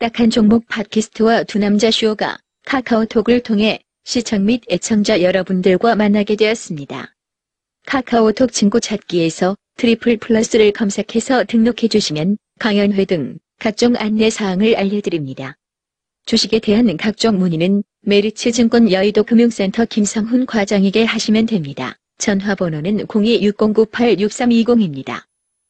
딱딱한 종목 팟캐스트와 두 남자 쇼가 카카오톡을 통해 시청 및 애청자 여러분들과 만나게 되었습니다. 카카오톡 친구 찾기에서 트리플 플러스를 검색해서 등록해 주시면 강연회 등 각종 안내 사항을 알려드립니다. 주식에 대한 각종 문의는 메리츠증권 여의도 금융센터 김성훈 과장에게 하시면 됩니다. 전화번호는 0260986320입니다.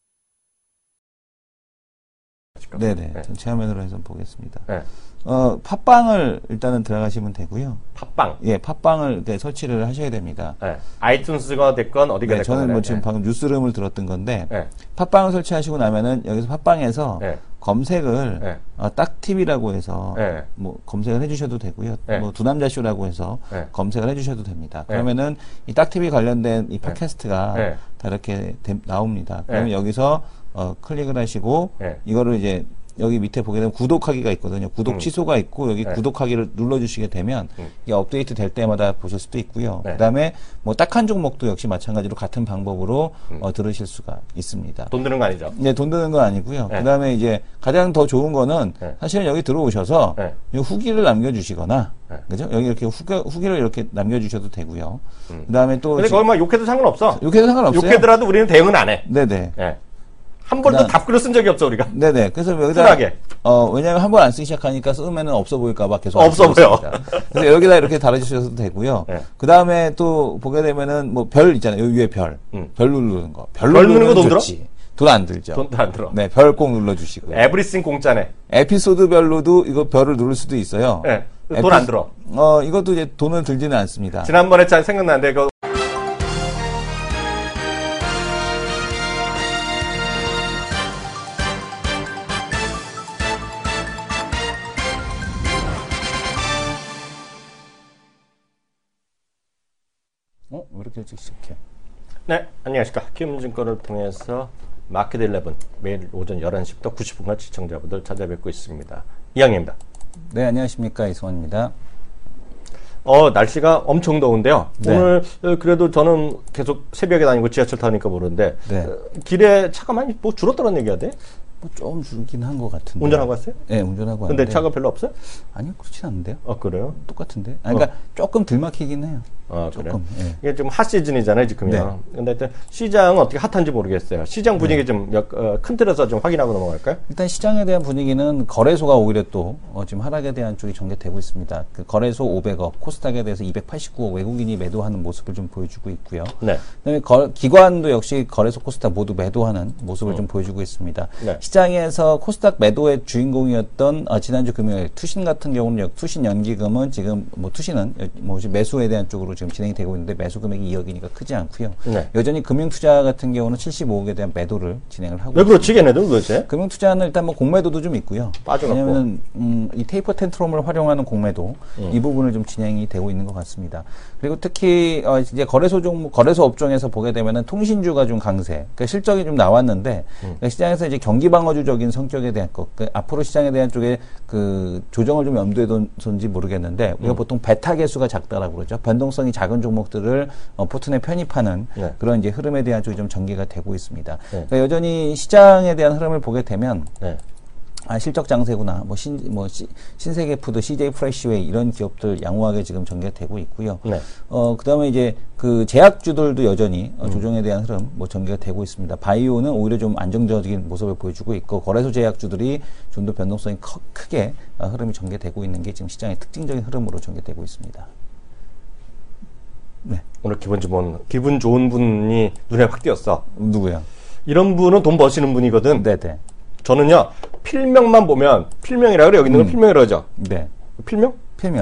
네네. 전체 화면으로 해서 보겠습니다. 네. 팟빵을 일단은 들어가시면 되고요. 팟빵. 예, 팟빵을 설치를 하셔야 됩니다. 네. 아이튠스가 됐건 어디가 됐건. 저는 뭐 지금 방금 뉴스룸을 들었던 건데, 팟빵을 설치하시고 나면은 여기서 팟빵에서 검색을 딱TV라고 해서 뭐 검색을 해주셔도 되고요. 뭐 두 남자 쇼라고 해서 검색을 해주셔도 됩니다. 그러면은 이 딱TV 관련된 이 팟캐스트가 다 이렇게 나옵니다. 그러면 여기서 클릭을 하시고 이거를 이제 여기 밑에 보게 되면 구독하기가 있거든요. 구독 취소가 있고 여기 구독하기를 눌러주시게 되면 이게 업데이트 될 때마다 보실 수도 있고요. 그 다음에 뭐 딱 한 종목도 역시 마찬가지로 같은 방법으로 들으실 수가 있습니다. 돈 드는 거 아니죠? 네, 돈 드는 건 아니고요. 그 다음에 이제 가장 더 좋은 거는 사실은 여기 들어오셔서 후기를 남겨주시거나 그죠? 여기 이렇게 후기를 이렇게 남겨주셔도 되고요. 그 다음에 또. 근데 거기 막 욕해도 상관없어. 욕해도 상관없어요. 욕해더라도 우리는 대응은 안 해. 네네. 한 번도 답글을 쓴 적이 없어, 우리가. 네네. 그래서 여기다. 쿨하게. 왜냐면 한 번 안 쓰기 시작하니까 쓰면은 없어 보일까봐 계속. 없어 보여. 그래서 여기다 이렇게 달아주셔도 되고요. 그 다음에 또 보게 되면은 뭐 별 있잖아요. 여기 위에 별. 별 누르는 거. 별 누르는 거 돈 들어? 돈 안 들죠. 돈도 안 들어. 네. 별 꼭 눌러주시고요. 에브리싱 공짜네. 에피소드별로도 이거 별을 누를 수도 있어요. 네. 돈 안 들어. 이것도 이제 돈은 들지는 않습니다. 지난번에 잘 생각나는데, 그 왜 이렇게 일찍 시작해? 네, 안녕하십니까. 키움증권을 통해서 마켓 11 매일 오전 11시부터 90분간 시청자분들 찾아뵙고 있습니다. 이항입니다. 네, 안녕하십니까. 이승원입니다. 날씨가 엄청 더운데요. 네. 오늘 그래도 저는 계속 새벽에 다니고 지하철 타니까 모르는데 길에 차가 많이 뭐 줄었다는 얘기야 돼? 뭐 좀 줄긴 한 것 같은데. 운전하고 왔어요? 네, 운전하고 근데 왔는데. 차가 별로 없어요? 아니요, 그렇진 않은데요. 그래요? 똑같은데. 그러니까 조금 들 막히긴 해요. 그래요? 예. 이게 지금 핫 시즌이잖아요, 지금요. 근데 일단 시장은 어떻게 핫한지 모르겠어요. 시장 분위기 좀 큰 틀에서 좀 확인하고 넘어갈까요? 일단 시장에 대한 분위기는 거래소가 오히려 또 지금 하락에 대한 쪽이 전개되고 있습니다. 그 거래소 500억, 코스닥에 대해서 289억 외국인이 매도하는 모습을 좀 보여주고 있고요. 그다음에 기관도 역시 거래소 코스닥 모두 매도하는 모습을 좀 보여주고 있습니다. 시장에서 코스닥 매도의 주인공이었던 지난주 금요일 투신 같은 경우는 투신 연기금은 지금 뭐 투신은 뭐 매수에 대한 쪽으로 지금 진행이 되고 있는데 매수 금액이 2억이니까 크지 않고요. 여전히 금융투자 같은 경우는 75억에 대한 매도를 진행을 하고 왜 그렇지, 걔네들 도대체? 금융투자는 일단 뭐 공매도도 좀 있고요. 빠져갖고. 왜냐면은 이 테이퍼 텐트럼을 활용하는 공매도 이 부분을 좀 진행이 되고 있는 것 같습니다. 그리고 특히 이제 거래소 종목, 거래소 업종에서 보게 되면은 통신주가 좀 강세. 그러니까 실적이 좀 나왔는데 그러니까 시장에서 이제 경기 방어주적인 성격에 대한 것, 앞으로 시장에 대한 쪽에 그 조정을 좀 염두에 둔지 모르겠는데 우리가 보통 베타 개수가 작다라고 그러죠. 변동성이 작은 종목들을 포트에 편입하는 그런 이제 흐름에 대한 쪽이 좀 전개가 되고 있습니다. 그러니까 여전히 시장에 대한 흐름을 보게 되면 실적 장세구나, 신세계 푸드, CJ 프레시웨이 이런 기업들 양호하게 지금 전개되고 있고요. 그 다음에 이제 그 제약주들도 여전히 조정에 대한 흐름 전개가 되고 있습니다. 바이오는 오히려 좀 안정적인 모습을 보여주고 있고, 거래소 제약주들이 좀 더 변동성이 크게 흐름이 전개되고 있는 게 지금 시장의 특징적인 흐름으로 전개되고 있습니다. 네. 오늘 기분 좋은 분이 눈에 확 띄었어. 누구야? 이런 분은 돈 버시는 분이거든. 네네. 저는요, 필명만 보면, 필명이라 그래. 여기 있는 건 필명이라고 하죠. 네. 필명?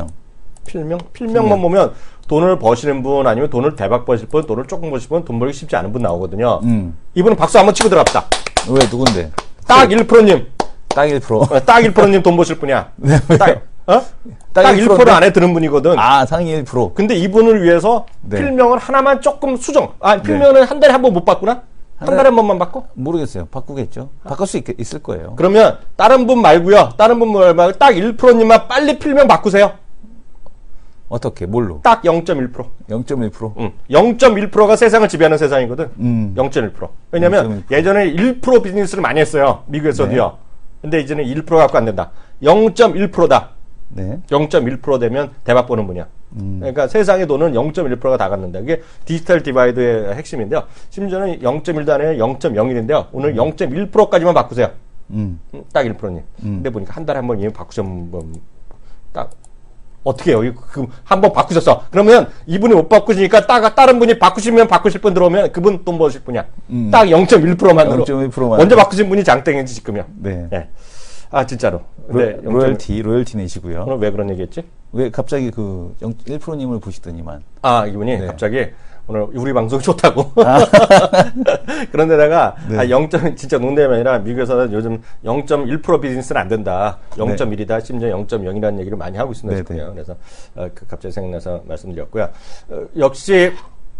필명만 보면 돈을 버시는 분, 아니면 돈을 대박 버실 분, 돈을 조금 버실 분, 돈 벌기 쉽지 않은 분 나오거든요. 이분은 박수 한번 치고 들어갑시다. 왜, 누군데? 딱 1%님. 딱 1%. 딱 1%님 돈 버실 분이야. 네, 딱 1% 안에 드는 분이거든. 상위 1%. 근데 이분을 위해서 필명을 하나만 조금 수정. 필명은 한 달에 한 번 못 바꾸나? 한 달에 한 번만 바꿔? 모르겠어요. 바꾸겠죠. 바꿀 수 있을 거예요. 그러면 다른 분 말고요. 다른 분 말고 딱 1%님만 빨리 필명 바꾸세요. 어떻게? 뭘로? 딱 0.1%. 0.1%? 0.1%가 세상을 지배하는 세상이거든. 0.1%. 왜냐면 0.1%. 예전에 1% 비즈니스를 많이 했어요. 미국에서도요. 근데 이제는 1% 갖고 안 된다. 0.1%다. 네. 0.1% 되면 대박 보는 분이야. 그러니까 세상의 돈은 0.1%가 다 갔는데 이게 디지털 디바이드의 핵심인데요. 심지어는 0.1도 아니라 0.01인데요. 오늘 0.1%까지만 바꾸세요. 딱 1%님. 근데 보니까 한 달에 한 번 이미 바꾸셨면 딱 어떻게 해요? 한 번 바꾸셨어. 그러면 이분이 못 바꾸시니까 다른 분이 바꾸시면 바꾸실 분 들어오면 그분 돈 버실 분이야. 딱 0.1%만으로. 0.1%만. 먼저 바꾸신 분이 장땡인지 지금요. 네. 네. 아 진짜로. 근데 로열티 내시고요. 오늘 왜 그런 얘기했지? 왜 갑자기 그 1%님을 보시더니만. 아 이분이 네. 갑자기 오늘 우리 방송이 좋다고. 그런데다가 네. 0. 진짜 농담이 아니라 미국에서는 요즘 0.1% 비즈니스는 안 된다. 0.1이다. 심지어 0.0이라는 얘기를 많이 하고 있습니다. 네, 네. 그래서 갑자기 생각나서 말씀드렸고요. 역시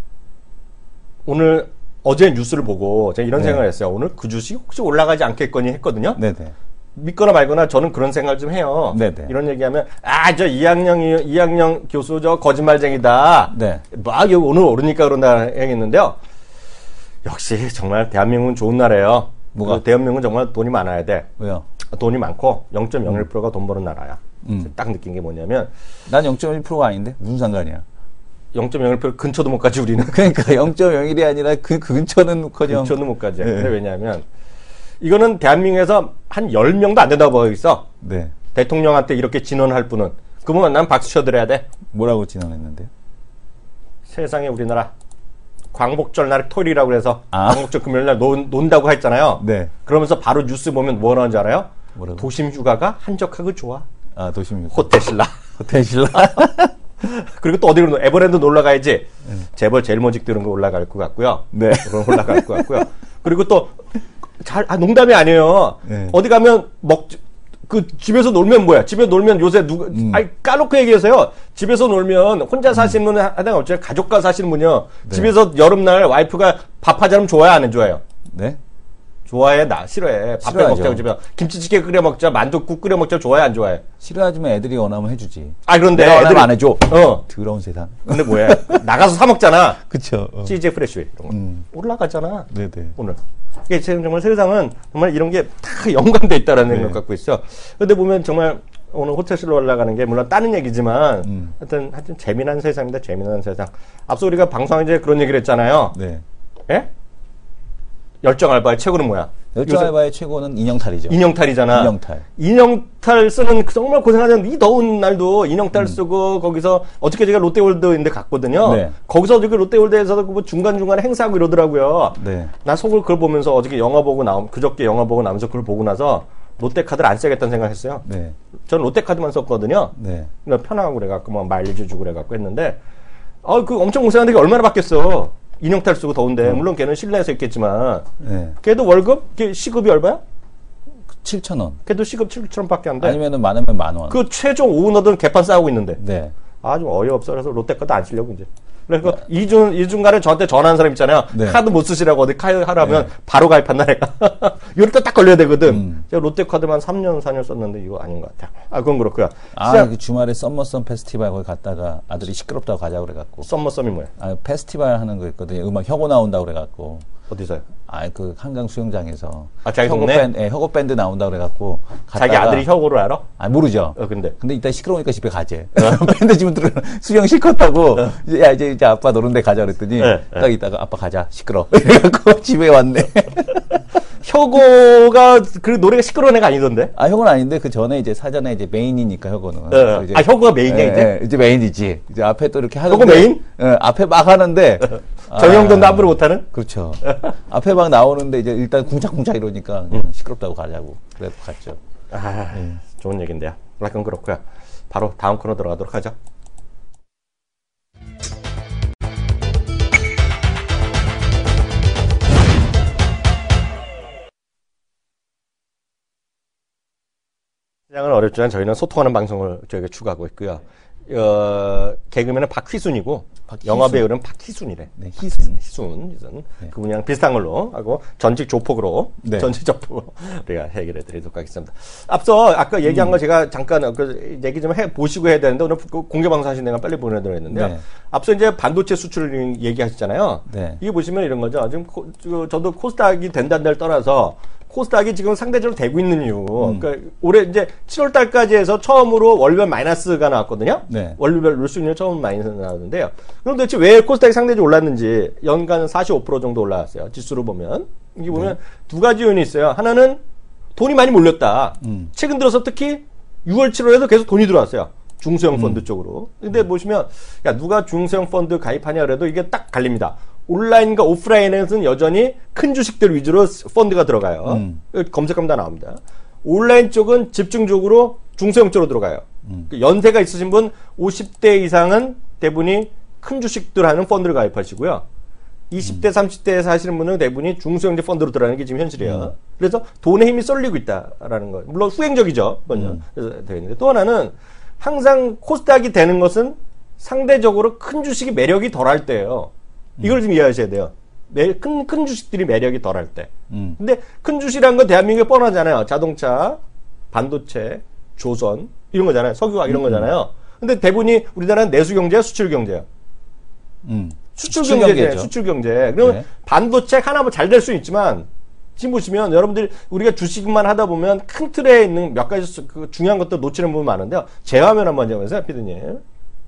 오늘 어제 뉴스를 보고 제가 이런 네. 생각을 했어요. 오늘 그 주식 혹시 올라가지 않겠거니 했거든요. 네네. 믿거나 말거나 저는 그런 생각을 좀 해요. 네네. 이런 얘기하면 저 이학년 교수 저 거짓말쟁이다. 네. 막 여기 오늘 오르니까 그런다 했는데요. 역시 정말 대한민국은 좋은 나라예요. 뭐가? 그 대한민국은 정말 돈이 많아야 돼. 왜요? 돈이 많고 0.01%가 돈 버는 나라야. 딱 느낀 게 뭐냐면 난 0.1%가 아닌데 무슨 상관이야? 0.01% 근처도 못 가지 우리는. 그러니까 0.01이 아니라 그 근처는 근처도 못 가지. 네. 근데 왜냐하면 이거는 대한민국에서 한 10명도 안 된다고 보고 있어. 네. 대통령한테 이렇게 진언할 분은. 그러면 난 박수 쳐드려야 돼. 뭐라고 진언했는데요? 세상에 우리나라 광복절 날 토요일이라고 해서 광복절 금요일 날 논다고 했잖아요. 네. 그러면서 바로 뉴스 보면 뭐 나오는지 알아요? 뭐라고? 도심 휴가가 한적하고 좋아. 아, 도심 호텔 신라. 호텔 신라. 그리고 또 어디로 에버랜드 놀러 가야지. 재벌 제일 모직 들은 거 올라갈 것 같고요. 네. 그럼 올라갈 것 같고요. 그리고 또 농담이 아니에요. 네. 어디 가면 집에서 놀면 뭐야? 집에서 놀면 요새 까놓고 얘기해서요. 집에서 놀면 혼자 사시는 분은 하다가 어째 가족과 사시는 분이요. 네. 집에서 여름날 와이프가 밥 하자면 좋아해, 안 좋아해요? 네? 좋아해, 나 싫어해. 밥 해 싫어하죠. 먹자고 집에서. 김치찌개 끓여 먹자, 만두국 끓여 먹자, 좋아해, 안 좋아해? 싫어하지만 애들이 원하면 해주지. 그런데 내가 원하면 안 해줘. 어. 더러운 세상. 근데 뭐야? 나가서 사 먹잖아. 그쵸. CJ 프레쉬 이런 거. 올라가잖아. 네네. 오늘. 이게 지금 정말 세상은 정말 이런 게 다 연관돼 있다라는 생각 갖고 있어. 근데 보면 정말 오늘 호텔실로 올라가는 게 물론 다른 얘기지만 하여튼 재미난 세상입니다. 재미난 세상. 앞서 우리가 방송에 그런 얘기를 했잖아요. 네. 예? 열정 알바의 최고는 뭐야? 열정 알바의 최고는 인형탈이죠. 인형탈이잖아. 인형탈. 인형탈 쓰는 정말 고생하는 이 더운 날도 인형탈 쓰고 거기서 어저께 제가 롯데월드인데 갔거든요. 네. 거기서 어저께 롯데월드에서도 뭐 중간중간에 행사하고 이러더라고요. 네. 나 속을 그걸 보면서 어저께 영화 보고 그저께 영화 보고 나면서 그걸 보고 나서 롯데카드를 안 써야겠다는 생각했어요. 네. 저는 롯데카드만 썼거든요. 네. 그러니까 편하고 그래갖고 뭐 마일리지 주고 그래갖고 했는데 그 엄청 고생하는데 이게 얼마나 받겠어. 인형탈 쓰고 더운데 물론 걔는 실내에서 있겠지만 네. 걔도 월급 걔 시급이 얼마야? 7,000원. 걔도 시급 7,000원밖에 안 돼. 아니면은 많으면 10,000원. 그 최종 오너들은 개판 싸우고 있는데. 네. 아주 어이없어. 그래서 롯데카드 안 쓰려고 이제. 그래서 이중간에 저한테 전화한 사람 있잖아요. 네. 카드 못 쓰시라고 어디 카드 하라면 바로 가입한다 내가. 이럴 때 딱 걸려야 되거든. 제가 롯데카드만 3년, 4년 썼는데 이거 아닌 것 같아. 그건 그렇고요. 그 주말에 썸머썸 페스티벌 거기 갔다가 아들이 시끄럽다고 가자고 그래갖고. 썸머썸이 뭐야? 페스티벌 하는 거 있거든요. 음악 혁오 나온다고 그래갖고. 어디서요? 그 한강 수영장에서. 자기 동네? 혁오 밴드 나온다고 그래갖고. 자기 아들이 혁오를 알아? 모르죠. 근데 이따 시끄러우니까 집에 가재. 밴드 지금 들어 수영 실컷하고 이제 아빠 노는데 가자 그랬더니 딱 이따가 아빠 가자 시끄러. 이래갖고 집에 왔네. 혁오가 그 노래가 시끄러운 애가 아니던데? 혁오는 아닌데 그 전에 이제 사전에 이제 메인이니까 혁오는. 혁오가 메인이야 이제 메인이지. 이제 앞에 또 이렇게 하는데. 혁오 메인? 앞에 막 하는데. 정영돈도 함부로 못하는? 그렇죠. 앞에 막 나오는데 이제 일단 쿵짝쿵짝 이러니까 시끄럽다고 가자고. 그래서 갔죠. 좋은 얘기인데요. 약간 그렇고요. 바로 다음 코너 들어가도록 하죠. 시장은 어렵지만 저희는 소통하는 방송을 저희가 추구하고 있고요. 개그맨은 박휘순이고 영화배우는 박희순이래. 네, 희순. 네. 그분이랑 비슷한 걸로 하고 전직 조폭으로 네. 우리가 해결해 드리도록 하겠습니다. 앞서 아까 얘기한 거 제가 잠깐 얘기 좀 보시고 해야 되는데 오늘 공개 방송 하신 데가 빨리 보내드려 했는데요. 네. 앞서 이제 반도체 수출 얘기하셨잖아요. 네. 이게 보시면 이런 거죠. 지금 저도 코스닥이 된다는 데를 떠나서 코스닥이 지금 상대적으로 되고 있는 이유. 그러니까 올해 이제 7월 달까지 해서 처음으로 월별 마이너스가 나왔거든요. 네. 월별 루수익률 처음 마이너스 나왔는데요. 그럼 도대체 왜 코스닥이 상대적으로 올랐는지 연간 45% 정도 올라왔어요. 지수로 보면. 이게 보면 두 가지 요인이 있어요. 하나는 돈이 많이 몰렸다. 최근 들어서 특히 6월, 7월에도 계속 돈이 들어왔어요. 중소형 펀드 쪽으로. 근데 보시면, 야, 누가 중소형 펀드 가입하냐 그래도 이게 딱 갈립니다. 온라인과 오프라인에서는 여전히 큰 주식들 위주로 펀드가 들어가요. 검색하면 다 나옵니다. 온라인 쪽은 집중적으로 중소형 쪽으로 들어가요. 연세가 있으신 분 50대 이상은 대부분이 큰 주식들 하는 펀드를 가입하시고요. 20대, 30대에 사시는 분은 대부분이 중소형제 펀드로 들어가는 게 지금 현실이에요. 그래서 돈의 힘이 쏠리고 있다라는 거. 물론 후행적이죠. 그래서 되어 있는데 또 하나는 항상 코스닥이 되는 것은 상대적으로 큰 주식이 매력이 덜할 때예요. 이걸 좀 이해하셔야 돼요. 큰 주식들이 매력이 덜할 때. 근데 큰 주식이라는 건 대한민국에 뻔하잖아요. 자동차, 반도체, 조선 이런 거잖아요. 석유화학 이런 거잖아요. 근데 대부분이 우리나라는 내수 경제야, 수출 경제야. 수출 경제죠. 수출 경제. 그러면 네. 반도체 하나 잘 될 수 있지만 지금 보시면 여러분들 우리가 주식만 하다 보면 큰 틀에 있는 몇 가지 그 중요한 것들 놓치는 부분 많은데요. 제 화면 한번 잡으세요, 피디님.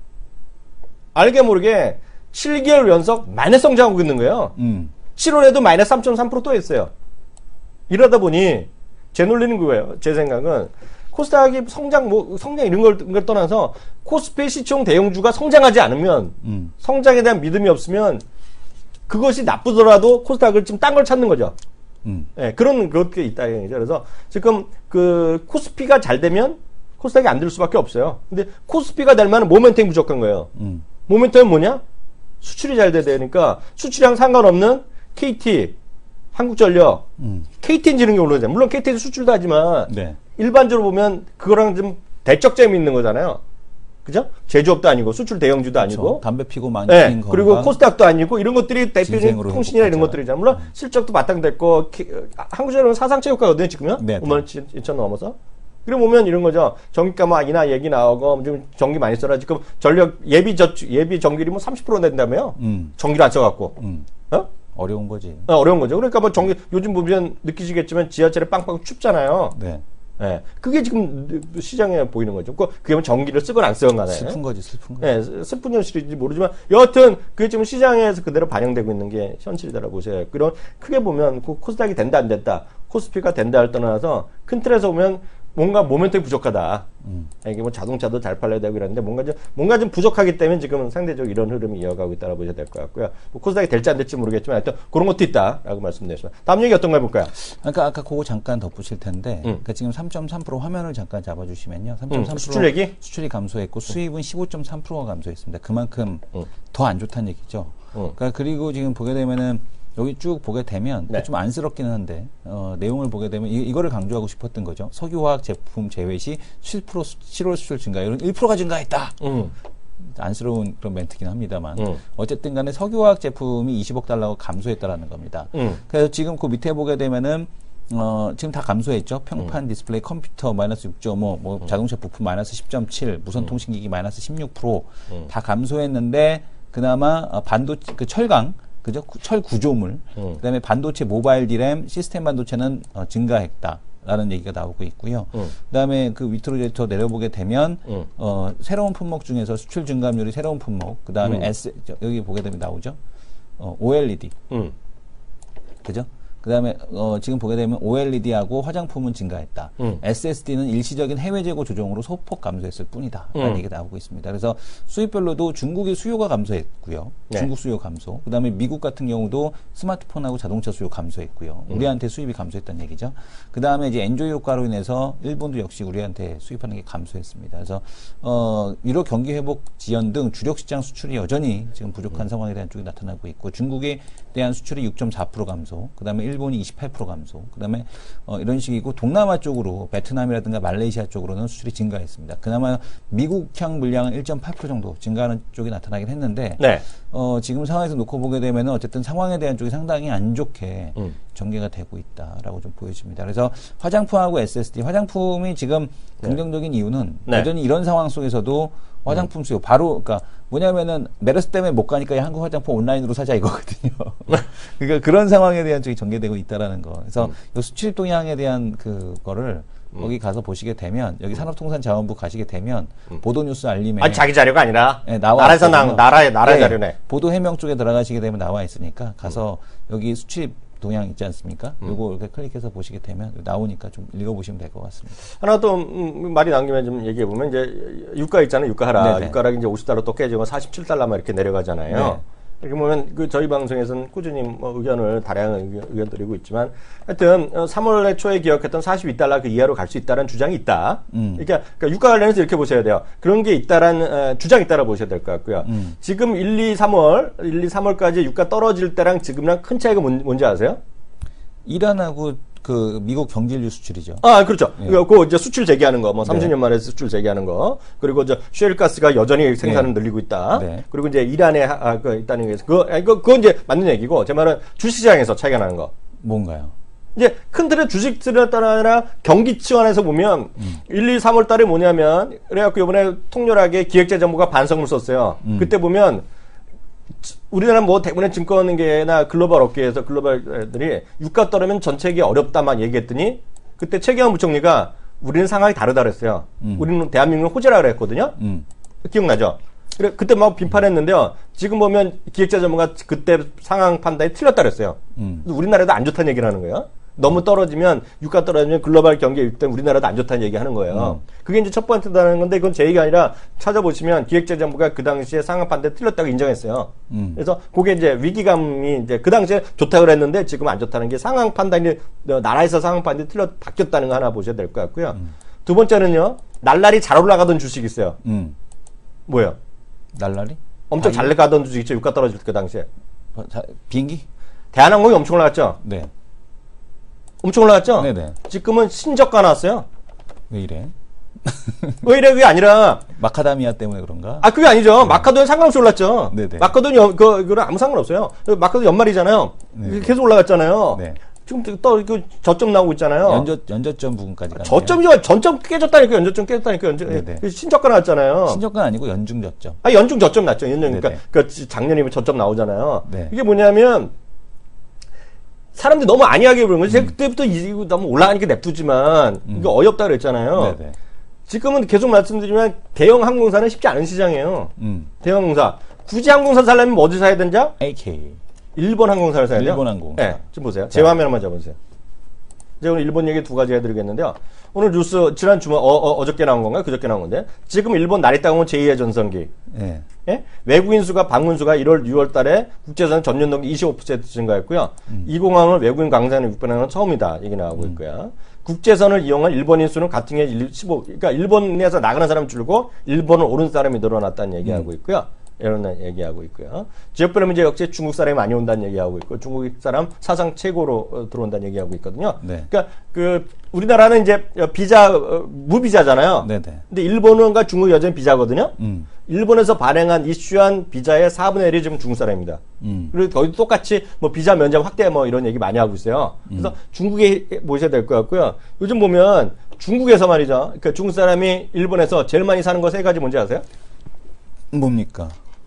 알게 모르게 7개월 연속 마이너스 성장하고 있는 거예요. 7월에도 마이너스 3.3% 또 했어요. 이러다 보니 제 논리는 그거예요. 제 생각은 코스닥이 성장 이런 걸 떠나서 코스피 시총 대형주가 성장하지 않으면 성장에 대한 믿음이 없으면 그것이 나쁘더라도 코스닥을 지금 딴 걸 찾는 거죠. 네, 그렇게 있다 얘기죠. 그래서 지금 그 코스피가 잘 되면 코스닥이 안 될 수밖에 없어요. 근데 코스피가 될 만한 모멘텀이 부족한 거예요. 모멘텀은 뭐냐? 수출이 잘 돼야 되니까 수출이랑 상관없는 KT, 한국전력, KT는 지는 게 올라오잖아요. 물론 KT도 수출도 하지만 네. 일반적으로 보면 그거랑 좀 대척점이 있는 거잖아요. 그죠? 제조업도 아니고 수출 대형주도 그렇죠. 아니고 담배 피고 많이 네. 그리고 코스닥도 아니고 이런 것들이 대표적인 통신이나 이런 것들이잖아요. 물론 실적도 바탕됐고 한국전력은 사상체육가거든요. 지금요. 네, 5만 2천 넘어서. 그럼 보면 이런 거죠. 전기가 막 이나 얘기 나오고 좀 전기 많이 써라. 지금 전력 예비 전기료 뭐 30% 낸다며요. 전기를 안 써갖고. 어? 어려운 거지. 어려운 거죠. 그러니까 뭐 전기 요즘 보면 느끼시겠지만 지하철에 빵빵 춥잖아요. 네. 네. 그게 지금 시장에 보이는 거죠. 그게 뭐 전기를 쓰건 안 쓰건 간에. 슬픈 거지. 네, 슬픈 현실인지 모르지만 여하튼 그게 지금 시장에서 그대로 반영되고 있는 게 현실이다라고 보세요. 그런 크게 보면 코스닥이 된다 안 됐다. 코스피가 된다를 떠나서 큰 틀에서 보면 뭔가 모멘텀이 부족하다. 이게 뭐 자동차도 잘 팔려야 되고 이러는데 뭔가 좀 부족하기 때문에 지금 상대적으로 이런 흐름이 이어가고 있다고 보셔야 될 것 같고요. 뭐 코스닥이 될지 안 될지 모르겠지만 하여튼 그런 것도 있다라고 말씀드렸습니다. 다음 얘기 어떤 거 해볼까요? 그러니까 아까 그거 잠깐 덧붙일 텐데, 그러니까 지금 3.3% 화면을 잠깐 잡아주시면요. 3.3% 수출 얘기? 수출이 감소했고 수입은 15.3%가 감소했습니다. 그만큼 더 안 좋다는 얘기죠. 그러니까 그리고 지금 보게 되면은 여기 쭉 보게 되면 네. 좀 안쓰럽기는 한데 내용을 보게 되면 이거를 강조하고 싶었던 거죠. 석유화학 제품 제외 시 7% 7월 수출 증가율은 1%가 증가했다. 안쓰러운 그런 멘트긴 합니다만 어쨌든 간에 석유화학 제품이 20억 달러가 감소했다라는 겁니다. 그래서 지금 그 밑에 보게 되면은 지금 다 감소했죠. 평판 디스플레이 컴퓨터 마이너스 6.5, 자동차 부품 마이너스 10.7, 무선 통신기기 마이너스 16% 다 감소했는데 그나마 반도체 그 철강 그죠? 철 구조물, 그다음에 반도체 모바일 디램, 시스템 반도체는 증가했다라는 얘기가 나오고 있고요. 그다음에 그 밑으로 더 내려보게 되면 새로운 품목 중에서 수출 증가율이 새로운 품목, 그다음에 여기 보게 되면 나오죠. OLED, 그죠? 그다음에 지금 보게 되면 OLED하고 화장품은 증가했다. SSD는 일시적인 해외 재고 조정으로 소폭 감소했을 뿐이다. 라는 얘기가 나오고 있습니다. 그래서 수입별로도 중국의 수요가 감소했고요. 네. 중국 수요 감소. 그다음에 미국 같은 경우도 스마트폰하고 자동차 수요 감소했고요. 우리한테 수입이 감소했다는 얘기죠. 그다음에 이제 엔조이 효과로 인해서 일본도 역시 우리한테 수입하는 게 감소했습니다. 그래서 유럽 경기 회복 지연 등 주력 시장 수출이 여전히 지금 부족한 상황에 대한 쪽이 나타나고 있고 중국에 대한 수출이 6.4% 감소. 그다음에 일본이 28% 감소. 그다음에 이런 식이고 동남아 쪽으로 베트남이라든가 말레이시아 쪽으로는 수출이 증가했습니다. 그나마 미국향 물량은 1.8% 정도 증가하는 쪽이 나타나긴 했는데 네. 지금 상황에서 놓고 보게 되면 어쨌든 상황에 대한 쪽이 상당히 안 좋게 전개가 되고 있다라고 좀 보여집니다. 그래서 화장품하고 SSD, 화장품이 지금 긍정적인 이유는 네. 여전히 이런 상황 속에서도 화장품 수요 바로 그러니까 뭐냐면은 메르스 때문에 못 가니까 한국 화장품 온라인으로 사자 이거거든요. 그러니까 그런 상황에 대한 쪽이 전개되고 있다라는 거. 그래서 이 수출 동향에 대한 그거를 거기 가서 보시게 되면 여기 산업통상자원부 가시게 되면 보도뉴스 알림에 아니 자기 자료가 아니라 네, 나와 나라에서 있거든요. 나라 네, 자료네. 보도 해명 쪽에 들어가시게 되면 나와 있으니까 가서 여기 수출 동향 있지 않습니까? 요거 이렇게 클릭해서 보시게 되면 나오니까 좀 읽어보시면 될 것 같습니다. 하나 또 말이 나온 김에 좀 얘기해 보면 이제 유가 있잖아요. 유가 하락. 네네. 유가 하락이 이제 50달러 또 깨지고 47달러만 이렇게 내려가잖아요. 네. 이렇게 보면 그 저희 방송에서는 꾸준히 뭐 의견을 다양한 의견 드리고 있지만 하여튼 3월 초에 기억했던 42달러 그 이하로 갈 수 있다는 주장이 있다. 그러니까 유가 관련해서 이렇게 보셔야 돼요. 그런 게 있다란 주장이 있다라 보셔야 될 것 같고요. 지금 1, 2, 3월까지 유가 떨어질 때랑 지금랑 큰 차이가 뭔지 아세요? 이란하고 그 미국 경질유 수출이죠. 아, 그렇죠. 네. 그 이제 수출 재개하는 거, 뭐 30년 네. 만에 수출 재개하는 거, 그리고 저 셰일가스가 여전히 생산을 네. 늘리고 있다. 네. 그리고 이제 이란에 있다는 게 그거 이제 맞는 얘기고, 제 말은 주식시장에서 차이가 나는 거. 뭔가요? 이제 큰 틀의 주식들에 따라 경기치 안에서 보면 1, 2, 3월 달에 뭐냐면 그래갖고 이번에 통렬하게 기획재정부가 반성을 썼어요. 그때 보면 우리나라 뭐 대부분의 증권계나 글로벌 업계에서 글로벌들이 유가 떨어지면 전체기 어렵다만 얘기했더니 그때 최경환 부총리가 우리는 상황이 다르다 그랬어요. 우리는 대한민국은 호재라 그랬거든요. 기억나죠? 그래 그때 막 비판했는데요. 지금 보면 기획재정부가 그때 상황 판단이 틀렸다 그랬어요. 우리나라도 안 좋다는 얘기를 하는 거예요. 너무 떨어지면 유가 떨어지면 글로벌 경기에 있기 때문에 우리나라도 안 좋다는 얘기 하는 거예요. 그게 이제 첫 번째다는 건데 이건 제 얘기가 아니라 찾아보시면 기획재정부가 그 당시에 상황 판단 틀렸다고 인정했어요. 그래서 그게 이제 위기감이 이제 그 당시에 좋다고 그랬는데 지금 안 좋다는 게 상황 판단이 나라에서 상황 판단이 바뀌었다는 거 하나 보셔야 될 것 같고요. 두 번째는요. 날라리 잘 올라가던 주식이 있어요. 뭐예요? 날라리? 엄청 잘 가던 주식 있죠. 유가 떨어질 때 그 당시에. 비행기? 대한항공이 엄청 올라갔죠. 네. 엄청 올라갔죠. 네네. 지금은 신저가 나왔어요. 왜 이래? 왜 이래? 그게 아니라 마카다미아 때문에 그런가? 그게 아니죠. 마카도는 상관없이 올랐죠. 네네. 마카도는 그거랑 아무 상관없어요. 마카도 연말이잖아요. 네. 계속 올라갔잖아요. 네. 지금 또 저점 나오고 있잖아요. 연저점 부분까지 가네요. 저점이죠. 전점 깨졌다니까. 연저점 깨졌다니까. 네네. 신저가 나왔잖아요. 신저가는 아니고 연중 저점. 연중 저점 났죠. 연중. 네네. 그러니까 작년이면 저점 나오잖아요. 네. 이게 뭐냐면 사람들이 너무 안이하게 그런 거지. 그때부터 이거 너무 올라가니까 냅두지만 이거 어이없다 그랬잖아요. 네네. 지금은 계속 말씀드리면 대형 항공사는 쉽지 않은 시장이에요. 대형 항공사. 굳이 항공사 살려면 뭐 어디 사야 되는지? AK. 일본 항공사를 사야 돼요. 일본 항공사. 네, 지금 보세요. 제 화면 한번 잡아보세요. 제가 오늘 일본 얘기 두 가지 해드리겠는데요. 오늘 뉴스 지난 주말 어저께 나온 건가요? 그저께 나온 건데 지금 일본 나리타공원 제2의 전성기. 네. 예? 외국인 수가 방문 수가 1월, 6월 달에 국제선 전년 동기 25% 증가했고요. 이 공항을 외국인 관광객이 육박하는 건 처음이다. 얘기 나오고 있고요. 국제선을 이용한 일본인 수는 같은 해 15, 그러니까 일본에서 나가는 사람 줄고 일본을 오는 사람이 늘어났다는 얘기하고 있고요. 이런 얘기하고 있고요. 지역별로 이제 역시 중국 사람이 많이 온다는 얘기하고 있고 중국 사람 사상 최고로 들어온다는 얘기하고 있거든요. 네. 그러니까 우리나라는 이제 비자 무비자잖아요. 네네. 근데 일본과 중국 여전히 비자거든요. 일본에서 발행한 이슈한 비자의 4분의 1이 지금 중국 사람입니다. 그리고 거기도 똑같이 뭐 비자 면제 확대 뭐 이런 얘기 많이 하고 있어요. 그래서 중국에 모셔야 될 것 같고요. 요즘 보면 중국에서 말이죠. 그러니까 중국 사람이 일본에서 제일 많이 사는 거 세 가지 뭔지 아세요? 뭡니까?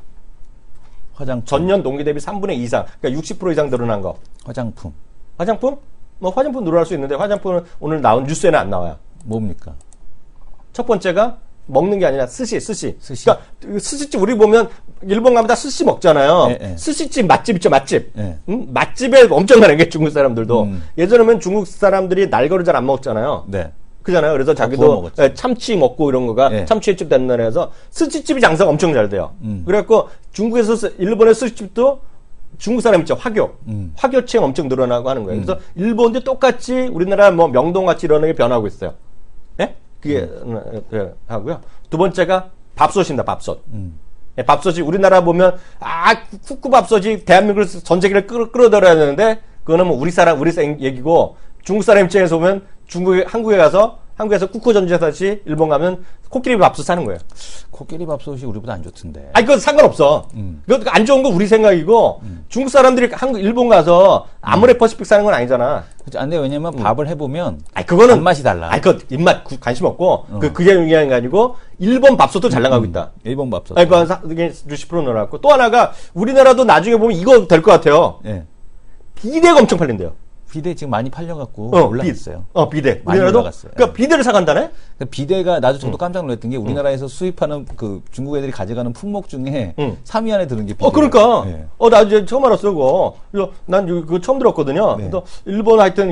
화장품. 전년 동기 대비 3분의 2 이상, 그러니까 60% 이상 늘어난 거. 화장품. 화장품? 뭐 화장품 늘어날 수 있는데 화장품은 오늘 나온 뉴스에는 안 나와요. 뭡니까? 첫 번째가 먹는 게 아니라 스시. 스시. 그러니까 스시집 우리 보면 일본 가면 다 스시 먹잖아요. 네, 네. 스시집 맛집 있죠, 맛집. 네. 맛집에 엄청나게 게 중국 사람들도 예전에는 중국 사람들이 날거를 잘 안 먹잖아요. 네. 그잖아요. 그래서 구워 자기도 먹었죠. 참치 먹고 이런 거가 네. 참치집 된다 해서 스시집이 장사가 엄청 잘 돼요. 그래갖고 중국에서 일본의 스시집도 중국 사람 있죠. 화교층 엄청 늘어나고 하는 거예요. 그래서 일본도 똑같이 우리나라 뭐 명동같이 이런 게 변하고 있어요. 예? 그게 하고요. 두 번째가 밥솥입니다. 밥솥. 예, 밥솥이 우리나라 보면 쿡쿠밥솥이 대한민국을 전 세계를 끌어들여야 되는데 그거는 뭐 우리 사람 얘기고 중국 사람 입장에서 보면 한국에 가서 한국에서 쿠쿠 전주사시 일본 가면 코끼리 밥솥 사는 거예요. 코끼리 밥솥이 우리보다 안 좋던데. 아니, 그건 상관없어. 그거 안 좋은 거 우리 생각이고, 중국 사람들이 일본 가서 아모레 퍼시픽 사는 건 아니잖아. 그렇죠. 안 돼. 왜냐면 밥을 해보면. 아니, 그거는. 맛이 달라. 아니, 그 입맛 관심 없고, 그게 중요한 게 아니고, 일본 밥솥도 잘 나가고 있다. 일본 밥솥. 아니, 그러니까 이게 60% 늘어났고, 또 하나가 우리나라도 나중에 보면 이거 될 것 같아요. 예. 비대가 엄청 팔린대요. 비대 지금 많이 팔려갖고 올라갔어요. 비대. 많이 우리나라도 올라갔어요. 그러니까 비대를 사간다네. 비대가 나도 저도 깜짝 놀랐던 게 우리나라에서 수입하는 그 중국 애들이 가져가는 품목 중에 3위 안에 드는 게 비대. 그러니까. 예. 나 이제 처음 알았어, 그거. 그래서 난 그거 처음 들었거든요. 네. 그래서 일본 하여튼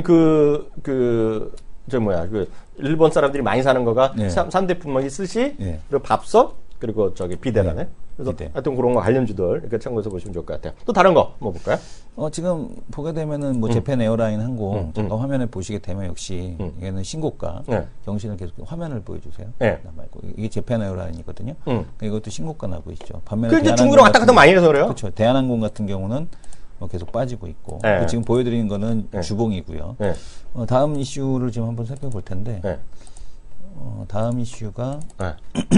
일본 사람들이 많이 사는 거가 네. 3대 품목이 스시, 네. 그리고 밥솥, 그리고 비대라네. 네. 그래서 비대. 하여튼 그런 거 관련주들 이렇게 참고해서 보시면 좋을 것 같아요. 또 다른 거 뭐 볼까요? 지금 보게 되면은 재팬 에어라인 항공 잠깐 화면을 보시게 되면 역시 이게는 신고가 네. 경신을 계속 화면을 보여주세요. 네. 나 말고 이게 재팬 에어라인이거든요. 이것도 신고가 나고 있죠. 반면에 그 이제 대한항공 중국으로 왔다 갔다 같은 많이 해서 그래요. 그렇죠. 대한항공 같은 경우는 계속 빠지고 있고 네. 지금 보여드리는 거는 네. 주봉이고요. 네. 다음 이슈를 지금 한번 살펴볼 텐데 네. 다음 이슈가 네.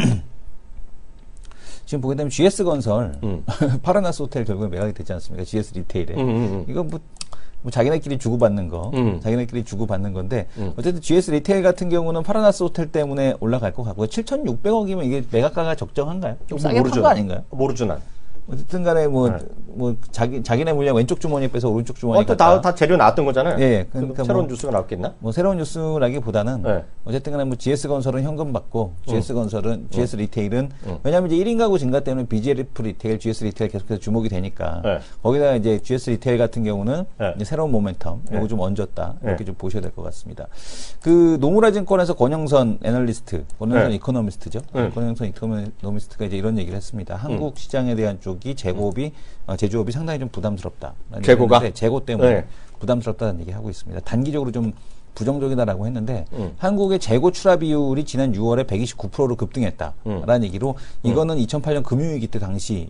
지금 보게 되면 GS건설 파라나스 호텔 결국에 매각이 되지 않습니까? GS 리테일에 이거 뭐 자기네끼리 주고받는 거, 자기네끼리 주고받는 건데 어쨌든 GS 리테일 같은 경우는 파라나스 호텔 때문에 올라갈 것 같고요. 7,600억이면 이게 매각가가 적정한가요? 좀 싸게 판 거 아닌가요? 모르죠, 난. 어쨌든 간에 자기네 물량 왼쪽 주머니에 빼서 오른쪽 주머니에 다 재료 나왔던 거잖아요. 예, 그러니까 새로운 뉴스가 나왔겠나? 새로운 뉴스라기보다는 네. 어쨌든 간에 GS건설은 현금 받고 GS 리테일은 왜냐하면 이제 1인 가구 증가 때문에 BGF 리테일, GS 리테일 계속해서 주목이 되니까 네. 거기다가 이제 GS 리테일 같은 경우는 네. 이제 새로운 모멘텀 네. 요거 좀 얹었다 이렇게 네. 좀 보셔야 될 것 같습니다. 그 노무라 증권에서 권영선 애널리스트, 권영선 네. 이코노미스트죠. 네. 권영선 이코노미스트가 이제 이런 얘기를 했습니다. 한국 시장에 대한 쪽이 제조업이 상당히 좀 부담스럽다. 재고가? 재고 때문에 네. 부담스럽다는 얘기 하고 있습니다. 단기적으로 좀 부정적이다라고 했는데 한국의 재고 출하 비율이 지난 6월에 129%로 급등했다라는 얘기로 이거는 2008년 금융위기 때 당시에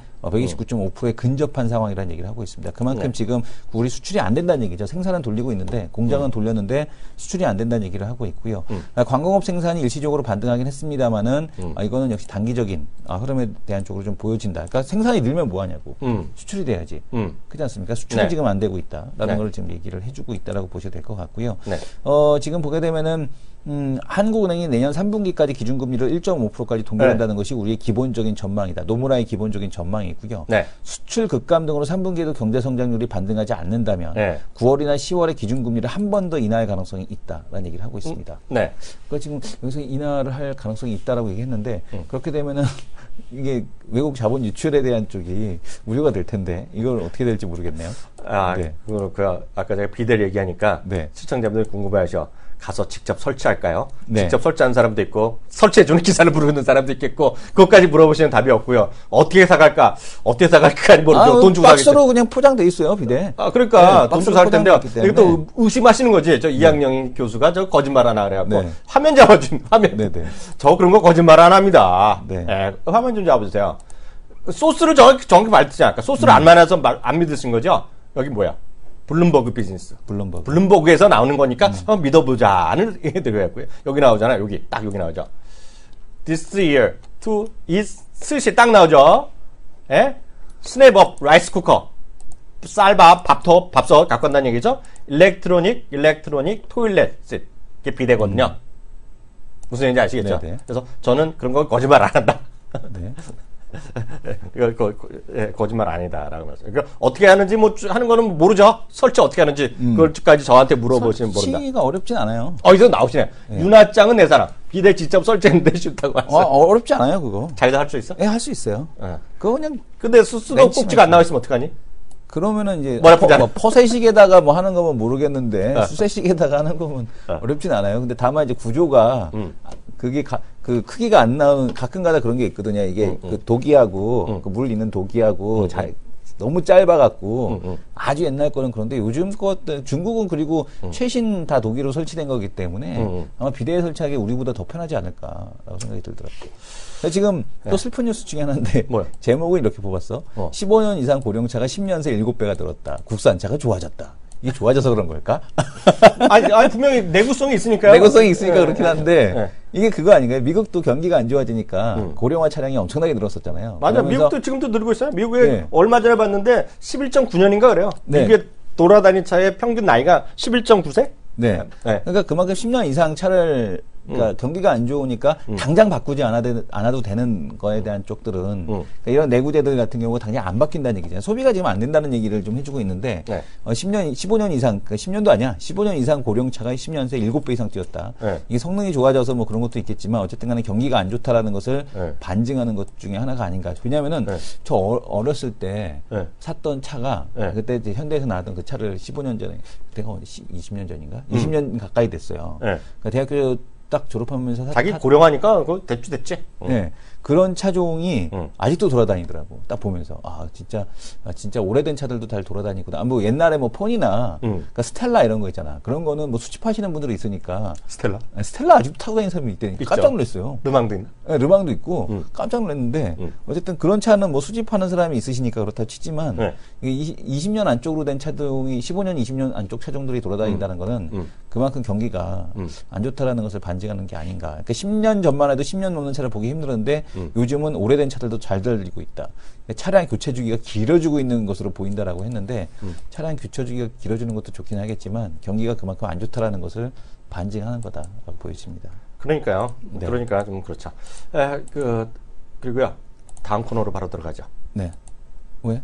129.5%에 근접한 상황이라는 얘기를 하고 있습니다. 그만큼 네. 지금 우리 수출이 안 된다는 얘기죠. 생산은 돌리고 있는데 공장은 돌렸는데 수출이 안 된다는 얘기를 하고 있고요. 관광업 생산이 일시적으로 반등하긴 했습니다만은 이거는 역시 단기적인 흐름에 대한 쪽으로 좀 보여진다. 그러니까 생산이 늘면 뭐하냐고. 수출이 돼야지. 그렇지 않습니까? 수출이 네. 지금 안 되고 있다라는 네. 걸 지금 얘기를 해주고 있다라고 보셔도 될 것 같고요. 네. 지금 보게 되면은 한국은행이 내년 3분기까지 기준금리를 1.5%까지 동결한다는 것이 우리의 기본적인 전망이다. 노무라의 기본적인 전망이고요. 네. 수출 급감 등으로 3분기에도 경제 성장률이 반등하지 않는다면 네. 9월이나 10월에 기준금리를 한 번 더 인하할 가능성이 있다라는 얘기를 하고 있습니다. 네. 그러니까 지금 여기서 인하를 할 가능성이 있다라고 얘기했는데 그렇게 되면은 이게 외국 자본 유출에 대한 쪽이 우려가 될 텐데 이걸 어떻게 될지 모르겠네요. 네. 아까 제가 비대를 얘기하니까 네. 시청자분들 궁금해하셔. 가서 직접 설치할까요? 네. 직접 설치하는 사람도 있고 설치해주는 기사를 부르는 사람도 있겠고 그것까지 물어보시면 답이 없고요. 어떻게 사갈까? 아니 돈 주고 사겠지. 박스로 그냥 포장돼 있어요 비대. 그러니까 네, 돈 주고 살 텐데요. 포장돼 있기 이게 또 의심하시는 거지. 저 이학영 교수가 저 거짓말 하나 그래갖고 네. 화면 잡아준 화면. 네네. 저 그런 거 거짓말 안 합니다. 네. 화면 좀 잡아주세요. 소스를 정확히 말했지 않을까? 소스를 안 말해서 안 믿으신 거죠? 여기 뭐야? 블룸버그 비즈니스. 블룸버그에서 나오는 거니까 한번 믿어보자는 들어갔고요. 여기 나오잖아요. 여기 나오죠. This year to is 스시 딱 나오죠. 예? 스냅업 라이스 쿠커. 쌀밥, 밥솥 갖고 간다는 얘기죠. 일렉트로닉 토일렛 셋. 이게 비대거든요. 무슨 얘기인지 아시겠죠? 네네. 그래서 저는 그런 거 거짓말 안 한다. 네. 이거 거짓말 아니다라고 말씀. 그러니까 어떻게 하는지 하는 거는 모르죠. 설치 어떻게 하는지 그걸까지 저한테 물어보시면 모른다. 설치가 어렵진 않아요. 이거 나오시네. 윤하짱은 내 사람. 비대 직접 설치했는데 싫다고 하셨어요. 어렵지 않아요 그거. 자기도 할 수 있어? 네, 할 수 있어요. 그거 그냥. 근데 수도 꼭지가 안 나와 있으면 어떡하니? 그러면은 이제 퍼세식에다가 뭐 하는 거면 모르겠는데 수세식에다가 하는 거면 어렵진 않아요. 근데 다만 이제 구조가 그게 그 크기가 안 나오는 가끔가다 그런 게 있거든요. 이게 그 독이하고 그 물 있는 독이하고 너무 짧아갖고 아주 옛날 거는 그런데 요즘 것들 중국은 그리고 최신 다 독일로 설치된 거기 때문에 아마 비대에 설치하기 우리보다 더 편하지 않을까라고 생각이 들더라고요. 지금 또 슬픈 뉴스 중에 하나인데 뭐야? 제목을 이렇게 뽑았어. 15년 이상 고령차가 10년 새 7배가 늘었다. 국산차가 좋아졌다. 이게 좋아져서 그런 걸까? 아니 분명히 내구성이 있으니까요. 내구성이 있으니까 그렇긴 한데 네. 이게 그거 아닌가요? 미국도 경기가 안 좋아지니까 고령화 차량이 엄청나게 늘었었잖아요. 맞아. 그러면서- 미국도 지금도 늘고 있어요. 미국에 네. 얼마 전에 봤는데 11.9년인가 그래요. 네. 미국에 돌아다니는 차의 평균 나이가 11.9세? 네. 네. 그러니까 그만큼 10년 이상 차를 그러니까 경기가 안 좋으니까 당장 바꾸지 않아도 되는 거에 대한 쪽들은 그러니까 이런 내구재들 같은 경우가 당장 안 바뀐다는 얘기잖아요. 소비가 지금 안 된다는 얘기를 좀 해주고 있는데 네. 10년, 15년 이상, 그러니까 10년도 아니야. 15년 이상 고령차가 10년 새 7배 이상 뛰었다. 네. 이게 성능이 좋아져서 뭐 그런 것도 있겠지만 어쨌든 간에 경기가 안 좋다라는 것을 네. 반증하는 것 중에 하나가 아닌가. 왜냐면은 네. 저 어렸을 때 네. 샀던 차가 네. 그때 이제 현대에서 나왔던 그 차를 15년 전에 그때가 20년 전인가? 20년 가까이 됐어요. 네. 그러니까 대학교 딱 졸업하면서 자기 고령하니까 그거 됐지. 네. 그런 차종이 응. 아직도 돌아다니더라고. 딱 보면서 진짜 오래된 차들도 잘 돌아다니구나. 뭐 옛날에 뭐 폰이나 그러니까 스텔라 이런 거 있잖아. 그런 거는 뭐 수집하시는 분들이 있으니까 스텔라? 스텔라 아직도 타고 다니는 사람이 있다니까 있죠. 깜짝 놀랐어요. 르망도 있나? 네, 르망도 있고 깜짝 놀랐는데 응. 어쨌든 그런 차는 뭐 수집하는 사람이 있으시니까 그렇다 치지만 네. 이게 20년 안쪽으로 된 차종이 15년, 20년 안쪽 차종들이 돌아다닌다는 거는 그만큼 경기가 안 좋다라는 것을 반증하는 게 아닌가. 그러니까 10년 전만 해도 10년 넘는 차를 보기 힘들었는데 요즘은 오래된 차들도 잘 달리고 있다. 그러니까 차량 교체 주기가 길어지고 있는 것으로 보인다라고 했는데 차량 교체 주기가 길어지는 것도 좋긴 하겠지만 경기가 그만큼 안 좋다라는 것을 반증하는 거다라고 보여집니다. 그러니까요. 네. 그러니까 좀 그렇죠. 그리고요. 다음 코너로 바로 들어가죠. 네. 왜?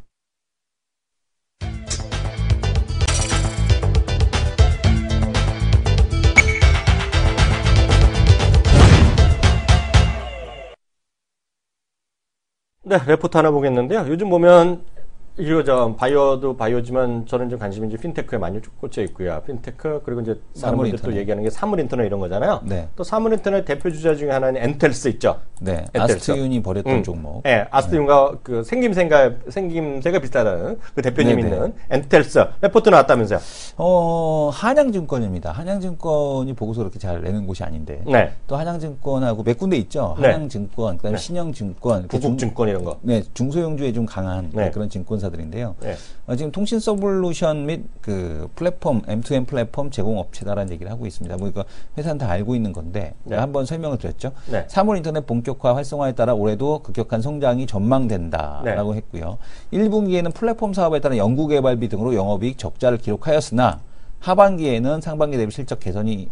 네, 레포트 하나 보겠는데요. 요즘 보면 이거 바이오도 바이오지만 저는 좀 관심이 이제 핀테크에 많이 꽂혀 있고요. 핀테크 그리고 이제 많은 분들 또 얘기하는 게 사물 인터넷 이런 거잖아요. 네. 또 사물 인터넷 대표 주자 중에 하나는 엔텔스 있죠. 네. 엔텔스. 아스트윤이 벌였던 종목. 네, 아스트윤과 그 생김새가 비슷하다는 그 대표님 네네. 있는 엔텔스 레포트 나왔다면서요. 한양증권입니다. 한양증권이 보고서 그렇게 잘 내는 곳이 아닌데. 네. 또 한양증권하고 몇 군데 있죠. 네. 한양증권, 그다음에 신영증권, 구국증권 이런 거. 네, 중소형주에 좀 강한 네. 그런 증권사들인데요. 네. 지금 통신 솔루션 및 그 플랫폼 M2M 플랫폼 제공 업체다라는 얘기를 하고 있습니다. 뭐 이거 회사는 다 알고 있는 건데 네. 제가 한번 설명을 드렸죠. 네. 사물 인터넷 본격화 활성화에 따라 올해도 급격한 성장이 전망된다라고 네. 했고요. 1분기에는 플랫폼 사업에 따른 연구개발비 등으로 영업이익 적자를 기록하였으나 하반기에는 상반기 대비 실적 개선이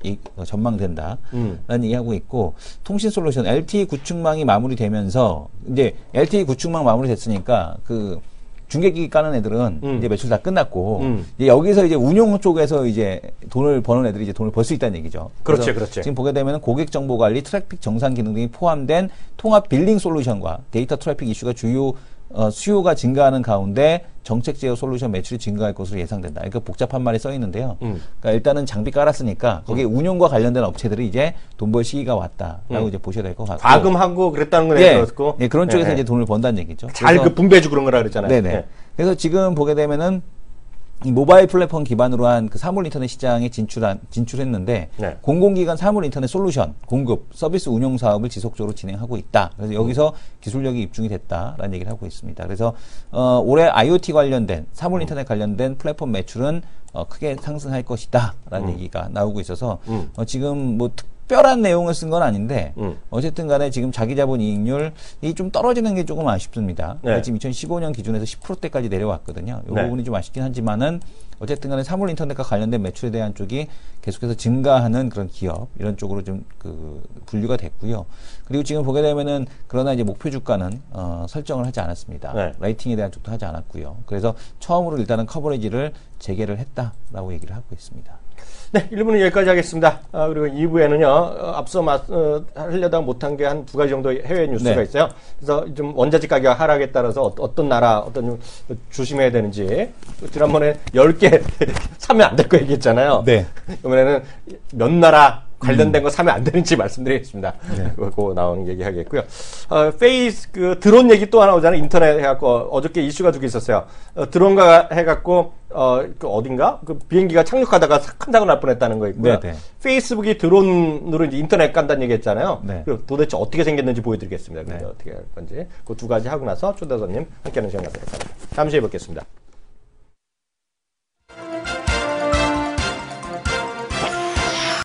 전망된다라는 얘기하고 있고 통신 솔루션 LTE 구축망이 마무리되면서 이제 LTE 구축망 마무리됐으니까 그 중계기기 까는 애들은 이제 매출 다 끝났고 이제 여기서 이제 운용 쪽에서 이제 돈을 버는 애들이 이제 돈을 벌 수 있다는 얘기죠. 그렇지, 그래서 그렇지. 지금 보게 되면 고객 정보 관리, 트래픽 정산 기능 등이 포함된 통합 빌링 솔루션과 데이터 트래픽 이슈가 주요 수요가 증가하는 가운데 정책 제어 솔루션 매출이 증가할 것으로 예상된다. 그러니까 복잡한 말이 써 있는데요. 그러니까 일단은 장비 깔았으니까 거기에 운용과 관련된 업체들이 이제 돈 벌 시기가 왔다라고 이제 보셔야 될 것 같고. 과금하고 그랬다는 건 예, 들었고. 예, 그런 쪽에서 예, 이제 돈을 번다는 얘기죠. 잘 그래서- 그 분배해주고 그런 거라 그랬잖아요. 네네. 예. 그래서 지금 보게 되면은 이 모바일 플랫폼 기반으로 한 그 사물 인터넷 시장에 진출했는데 네. 공공기관 사물 인터넷 솔루션 공급 서비스 운용 사업을 지속적으로 진행하고 있다. 그래서 여기서 기술력이 입증이 됐다라는 얘기를 하고 있습니다. 그래서 올해 IoT 관련된 사물 인터넷 관련된 플랫폼 매출은 크게 상승할 것이다라는 얘기가 나오고 있어서 지금 뭐 특별한 내용을 쓴 건 아닌데 어쨌든 간에 지금 자기 자본 이익률이 좀 떨어지는 게 조금 아쉽습니다. 네. 지금 2015년 기준에서 10%대까지 내려왔거든요. 이 네. 부분이 좀 아쉽긴 하지만은 어쨌든 간에 사물 인터넷과 관련된 매출에 대한 쪽이 계속해서 증가하는 그런 기업 이런 쪽으로 좀 그 분류가 됐고요. 그리고 지금 보게 되면은 그러나 이제 목표 주가는 설정을 하지 않았습니다. 네. 레이팅에 대한 쪽도 하지 않았고요. 그래서 처음으로 일단은 커버리지를 재개를 했다라고 얘기를 하고 있습니다. 네, 1부는 여기까지 하겠습니다. 그리고 2부에는요, 앞서 하려다가 못한 게 한 두 가지 정도 해외 뉴스가 네. 있어요. 그래서 좀 원자재 가격 하락에 따라서 어떤 나라, 어떤 조심해야 되는지, 지난번에 10개 사면 안 될 거 얘기했잖아요. 네. 이번에는 몇 나라 관련된 거 사면 안 되는지 말씀드리겠습니다. 그거 나오는 얘기 하겠고요. 드론 얘기 또 하나 오잖아요. 인터넷 해갖고, 어저께 이슈가 두 개 있었어요. 드론가 해갖고, 그 어딘가? 그 비행기가 착륙하다가 큰 사고 날 뻔했다는 거 있고요. 네네. 페이스북이 드론으로 이제 인터넷 깐다는 얘기 했잖아요. 네. 그리고 도대체 어떻게 생겼는지 보여드리겠습니다. 네. 어떻게 할 건지. 그 두 가지 하고 나서 초대 손님 함께하는 시간 갖도록 하겠습니다. 잠시 후에 뵙겠습니다.